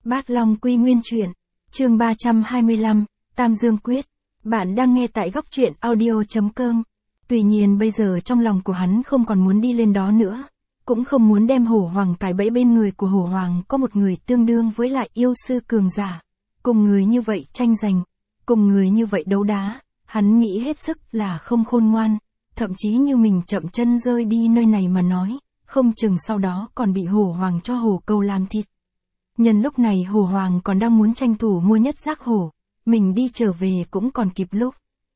Bát Long Quy Nguyên Truyện, chương 325, Tam Dương Quyết. Bạn đang nghe tại góc truyện audio.com. Tuy nhiên bây giờ trong lòng của hắn không còn muốn đi lên đó nữa, cũng không muốn đem Hổ Hoàng cài bẫy. Bên người của Hổ Hoàng có một người tương đương với lại yêu sư cường giả, cùng người như vậy tranh giành, cùng người như vậy đấu đá, hắn nghĩ hết sức là không khôn ngoan, thậm chí như mình chậm chân rơi đi nơi này mà nói, không chừng sau đó còn bị Hổ Hoàng cho hổ câu làm thịt. Nhân lúc này Hổ Hoàng còn đang muốn tranh thủ mua nhất giác hổ, mình đi trở về cũng còn kịp lúc.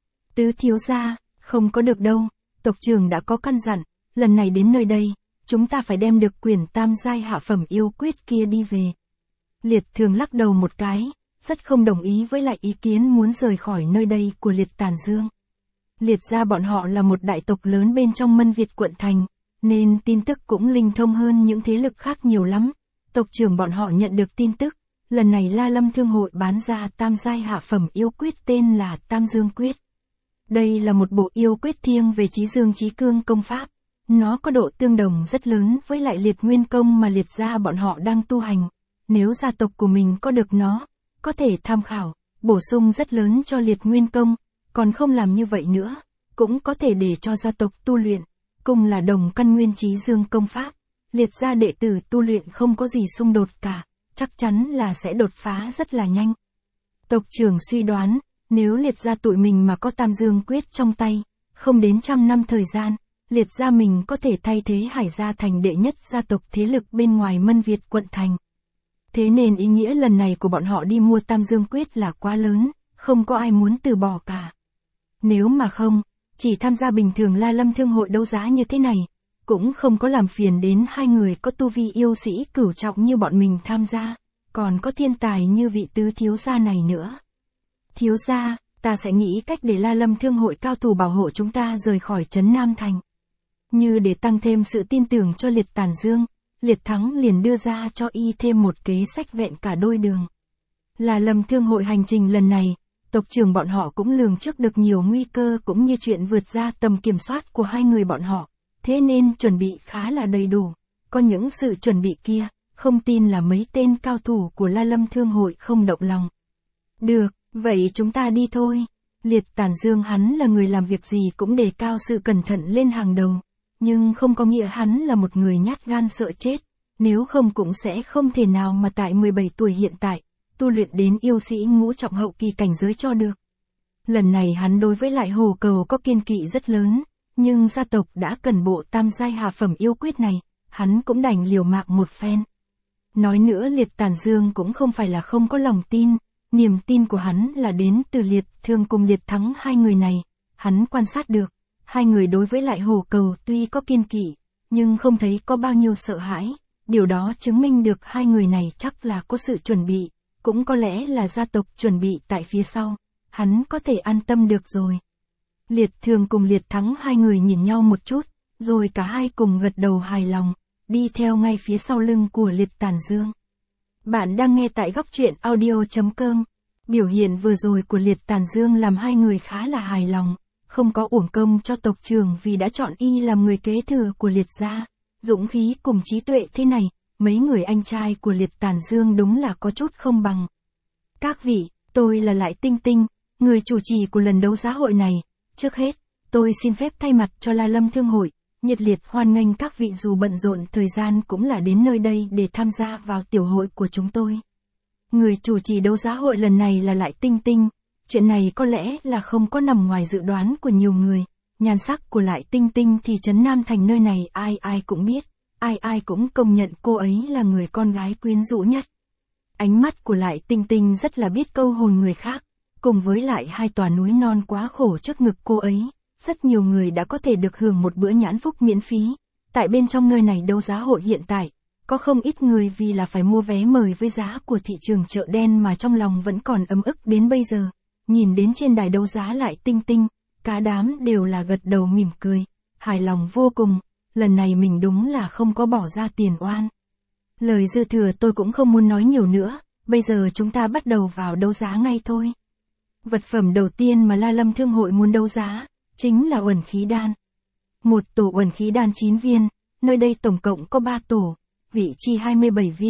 Tứ thiếu gia, không có được đâu, tộc trưởng đã có căn dặn, lần này đến nơi đây, chúng ta phải đem được quyển tam giai hạ phẩm yêu quyết kia đi về. Liệt Thường lắc đầu một cái, rất không đồng ý với lại ý kiến muốn rời khỏi nơi đây của Liệt Tản Dương. Liệt gia bọn họ là một đại tộc lớn bên trong Mân Việt quận thành, nên tin tức cũng linh thông hơn những thế lực khác nhiều lắm. Tộc trưởng bọn họ nhận được tin tức, lần này La Lâm Thương hội bán ra tam giai hạ phẩm yêu quyết tên là Tam Dương Quyết. Đây là một bộ yêu quyết thiêng về trí dương trí cương công pháp, nó có độ tương đồng rất lớn với lại Liệt Nguyên Công mà Liệt gia bọn họ đang tu hành. Nếu gia tộc của mình có được nó, có thể tham khảo, bổ sung rất lớn cho Liệt Nguyên Công, còn không làm như vậy nữa, cũng có thể để cho gia tộc tu luyện, cùng là đồng căn nguyên trí dương công pháp. Liệt gia đệ tử tu luyện không có gì xung đột cả, chắc chắn là sẽ đột phá rất là nhanh. Tộc trưởng suy đoán, nếu Liệt gia tụi mình mà có Tam Dương Quyết trong tay, không đến 100 năm thời gian, Liệt gia mình có thể thay thế Hải gia thành đệ nhất gia tộc thế lực bên ngoài Mân Việt quận thành. Thế nên ý nghĩa lần này của bọn họ đi mua Tam Dương Quyết là quá lớn, không có ai muốn từ bỏ cả. Nếu mà không, chỉ tham gia bình thường La Lâm Thương hội đấu giá như thế này, cũng không có làm phiền đến hai người có tu vi yêu sĩ cửu trọng như bọn mình tham gia, còn có thiên tài như vị tứ thiếu gia này nữa. Thiếu gia, ta sẽ nghĩ cách để La Lâm Thương hội cao thủ bảo hộ chúng ta rời khỏi trấn Nam Thành. Như để tăng thêm sự tin tưởng cho Liệt Tản Dương, Liệt Thắng liền đưa ra cho y thêm một kế sách vẹn cả đôi đường. La Lâm Thương hội hành trình lần này, tộc trưởng bọn họ cũng lường trước được nhiều nguy cơ cũng như chuyện vượt ra tầm kiểm soát của hai người bọn họ. Thế nên chuẩn bị khá là đầy đủ, có những sự chuẩn bị kia, không tin là mấy tên cao thủ của La Lâm Thương hội không động lòng. Được, vậy chúng ta đi thôi. Liệt Tản Dương hắn là người làm việc gì cũng đề cao sự cẩn thận lên hàng đầu, nhưng không có nghĩa hắn là một người nhát gan sợ chết, nếu không cũng sẽ không thể nào mà tại 17 tuổi hiện tại, tu luyện đến yêu sĩ ngũ trọng hậu kỳ cảnh giới cho được. Lần này hắn đối với lại Hồ Cầu có kiên kỵ rất lớn. Nhưng gia tộc đã cần bộ tam giai hạ phẩm yêu quyết này, hắn cũng đành liều mạng một phen. Nói nữa Liệt Tản Dương cũng không phải là không có lòng tin, niềm tin của hắn là đến từ Liệt Thương cùng Liệt Thắng hai người này, hắn quan sát được, hai người đối với lại Hồ Cầu tuy có kiên kỵ, nhưng không thấy có bao nhiêu sợ hãi, điều đó chứng minh được hai người này chắc là có sự chuẩn bị, cũng có lẽ là gia tộc chuẩn bị tại phía sau, hắn có thể an tâm được rồi. Liệt Thường cùng Liệt Thắng hai người nhìn nhau một chút, rồi cả hai cùng gật đầu hài lòng, đi theo ngay phía sau lưng của Liệt Tản Dương. Bạn đang nghe tại góc truyện audio.com. Biểu hiện vừa rồi của Liệt Tản Dương làm hai người khá là hài lòng, không có uổng công cho tộc trưởng vì đã chọn y làm người kế thừa của Liệt gia. Dũng khí cùng trí tuệ thế này, mấy người anh trai của Liệt Tản Dương đúng là có chút không bằng. Các vị, tôi là Lại Tinh Tinh, người chủ trì của lần đấu giá hội này. Trước hết, tôi xin phép thay mặt cho La Lâm Thương hội, nhiệt liệt hoan nghênh các vị dù bận rộn thời gian cũng là đến nơi đây để tham gia vào tiểu hội của chúng tôi. Người chủ trì đấu giá hội lần này là Lại Tinh Tinh, chuyện này có lẽ là không có nằm ngoài dự đoán của nhiều người, nhan sắc của Lại Tinh Tinh thì trấn Nam Thành nơi này ai ai cũng biết, ai ai cũng công nhận cô ấy là người con gái quyến rũ nhất. Ánh mắt của Lại Tinh Tinh rất là biết câu hồn người khác. Cùng với lại hai tòa núi non quá khổ trước ngực cô ấy, rất nhiều người đã có thể được hưởng một bữa nhãn phúc miễn phí. Tại bên trong nơi này đấu giá hội hiện tại, có không ít người vì là phải mua vé mời với giá của thị trường chợ đen mà trong lòng vẫn còn ấm ức đến bây giờ. Nhìn đến trên đài đấu giá Lại Tinh Tinh, cả đám đều là gật đầu mỉm cười, hài lòng vô cùng, lần này mình đúng là không có bỏ ra tiền oan. Lời dư thừa tôi cũng không muốn nói nhiều nữa, bây giờ chúng ta bắt đầu vào đấu giá ngay thôi. Vật phẩm đầu tiên mà La Lâm Thương hội muốn đấu giá, chính là Uẩn Khí Đan. Một tổ Uẩn Khí Đan 9 viên, nơi đây tổng cộng có 3 tổ, vị chi 27 viên,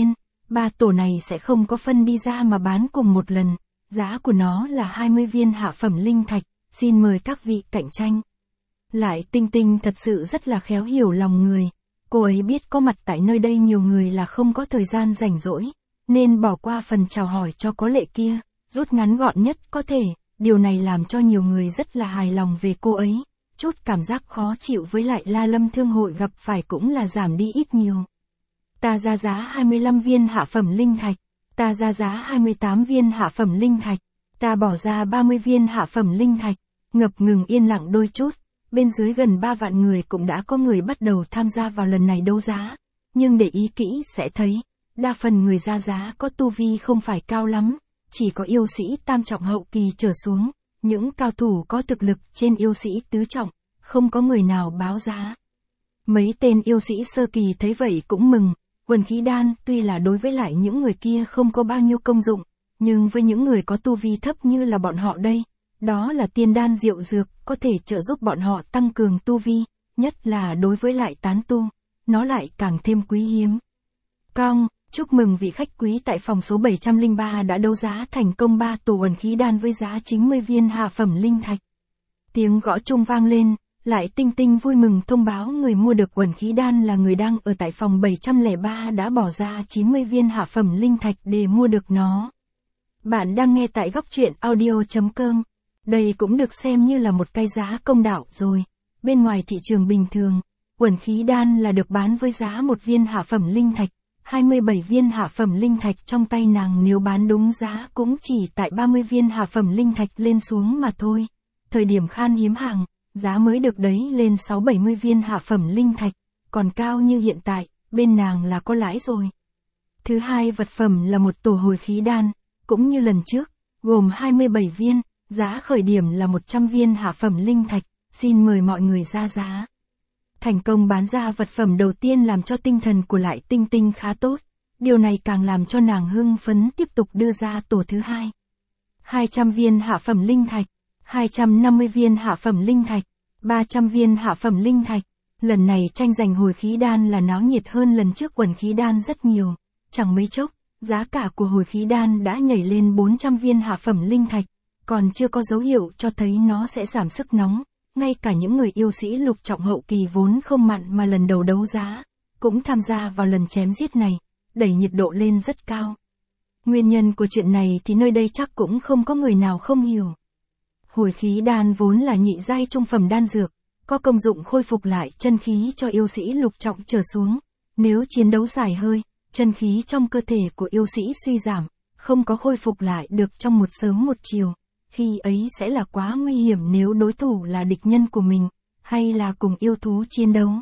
ba tổ này sẽ không có phân đi ra mà bán cùng một lần, giá của nó là 20 viên hạ phẩm linh thạch, xin mời các vị cạnh tranh. Lại Tinh Tinh thật sự rất là khéo hiểu lòng người, cô ấy biết có mặt tại nơi đây nhiều người là không có thời gian rảnh rỗi, nên bỏ qua phần chào hỏi cho có lệ kia, rút ngắn gọn nhất có thể, điều này làm cho nhiều người rất là hài lòng về cô ấy, chút cảm giác khó chịu với lại La Lâm thương hội gặp phải cũng là giảm đi ít nhiều. Ta ra giá 25 viên hạ phẩm linh thạch, ta ra giá 28 viên hạ phẩm linh thạch, ta bỏ ra 30 viên hạ phẩm linh thạch, ngập ngừng yên lặng đôi chút, bên dưới gần 3 vạn người cũng đã có người bắt đầu tham gia vào lần này đấu giá, nhưng để ý kỹ sẽ thấy, đa phần người ra giá có tu vi không phải cao lắm, chỉ có yêu sĩ tam trọng hậu kỳ trở xuống, những cao thủ có thực lực trên yêu sĩ tứ trọng, không có người nào báo giá. Mấy tên yêu sĩ sơ kỳ thấy vậy cũng mừng, quần khí đan tuy là đối với lại những người kia không có bao nhiêu công dụng, nhưng với những người có tu vi thấp như là bọn họ đây, đó là tiên đan diệu dược, có thể trợ giúp bọn họ tăng cường tu vi, nhất là đối với lại tán tu, nó lại càng thêm quý hiếm. Cong, chúc mừng vị khách quý tại phòng số 703 đã đấu giá thành công 3 tổ quần khí đan với giá 90 viên hạ phẩm linh thạch. Tiếng gõ chuông vang lên, Lại Tinh Tinh vui mừng thông báo người mua được quần khí đan là người đang ở tại phòng 703 đã bỏ ra 90 viên hạ phẩm linh thạch để mua được nó. Bạn đang nghe tại góc truyện audio.com. Đây cũng được xem như là một cái giá công đạo rồi. Bên ngoài thị trường bình thường, quần khí đan là được bán với giá 1 viên hạ phẩm linh thạch, 27 viên hạ phẩm linh thạch trong tay nàng nếu bán đúng giá cũng chỉ tại 30 viên hạ phẩm linh thạch lên xuống mà thôi. Thời điểm khan hiếm hàng, giá mới được đấy lên 6-70 viên hạ phẩm linh thạch, còn cao như hiện tại, bên nàng là có lãi rồi. Thứ hai vật phẩm là một tổ hồi khí đan, cũng như lần trước, gồm 27 viên, giá khởi điểm là 100 viên hạ phẩm linh thạch, xin mời mọi người ra giá. Thành công bán ra vật phẩm đầu tiên làm cho tinh thần của Lại Tinh Tinh khá tốt, điều này càng làm cho nàng hưng phấn tiếp tục đưa ra tổ thứ hai. 200 viên hạ phẩm linh thạch, 250 viên hạ phẩm linh thạch, 300 viên hạ phẩm linh thạch. Lần này tranh giành hồi khí đan là náo nhiệt hơn lần trước quần khí đan rất nhiều. Chẳng mấy chốc, giá cả của hồi khí đan đã nhảy lên 400 viên hạ phẩm linh thạch, còn chưa có dấu hiệu cho thấy nó sẽ giảm sức nóng. Ngay cả những người yêu sĩ lục trọng hậu kỳ vốn không mặn mà lần đầu đấu giá, cũng tham gia vào lần chém giết này, đẩy nhiệt độ lên rất cao. Nguyên nhân của chuyện này thì nơi đây chắc cũng không có người nào không hiểu. Hồi khí đan vốn là nhị giai trung phẩm đan dược, có công dụng khôi phục lại chân khí cho yêu sĩ lục trọng trở xuống. Nếu chiến đấu dài hơi, chân khí trong cơ thể của yêu sĩ suy giảm, không có khôi phục lại được trong một sớm một chiều. Khi ấy sẽ là quá nguy hiểm nếu đối thủ là địch nhân của mình, hay là cùng yêu thú chiến đấu.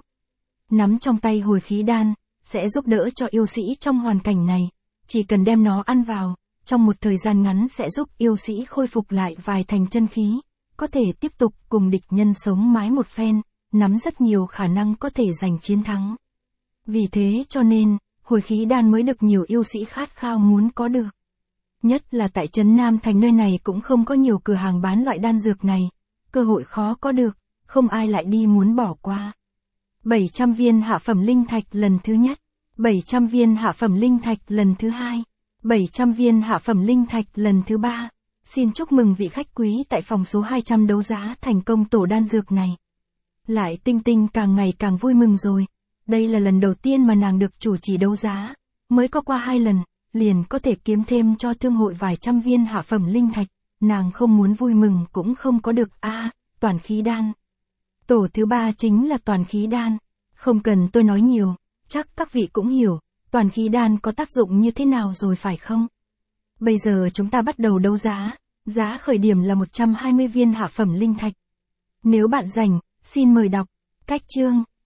Nắm trong tay hồi khí đan, sẽ giúp đỡ cho yêu sĩ trong hoàn cảnh này, chỉ cần đem nó ăn vào, trong một thời gian ngắn sẽ giúp yêu sĩ khôi phục lại vài thành chân khí, có thể tiếp tục cùng địch nhân sống mái một phen, nắm rất nhiều khả năng có thể giành chiến thắng. Vì thế cho nên, hồi khí đan mới được nhiều yêu sĩ khát khao muốn có được. Nhất là tại Trấn Nam Thành nơi này cũng không có nhiều cửa hàng bán loại đan dược này, cơ hội khó có được, không ai lại đi muốn bỏ qua. 700 viên hạ phẩm linh thạch lần thứ nhất, 700 viên hạ phẩm linh thạch lần thứ hai, 700 viên hạ phẩm linh thạch lần thứ ba. Xin chúc mừng vị khách quý tại phòng số 200 đấu giá thành công tổ đan dược này. Lại Tinh Tinh càng ngày càng vui mừng rồi, đây là lần đầu tiên mà nàng được chủ trì đấu giá, mới có qua 2 lần. Liền có thể kiếm thêm cho thương hội vài trăm viên hạ phẩm linh thạch, nàng không muốn vui mừng cũng không có được toàn khí đan. Tổ thứ ba chính là toàn khí đan, không cần tôi nói nhiều, chắc các vị cũng hiểu, toàn khí đan có tác dụng như thế nào rồi phải không? Bây giờ chúng ta bắt đầu đấu giá, giá khởi điểm là 120 viên hạ phẩm linh thạch. Nếu bạn rảnh, xin mời đọc, cách chương,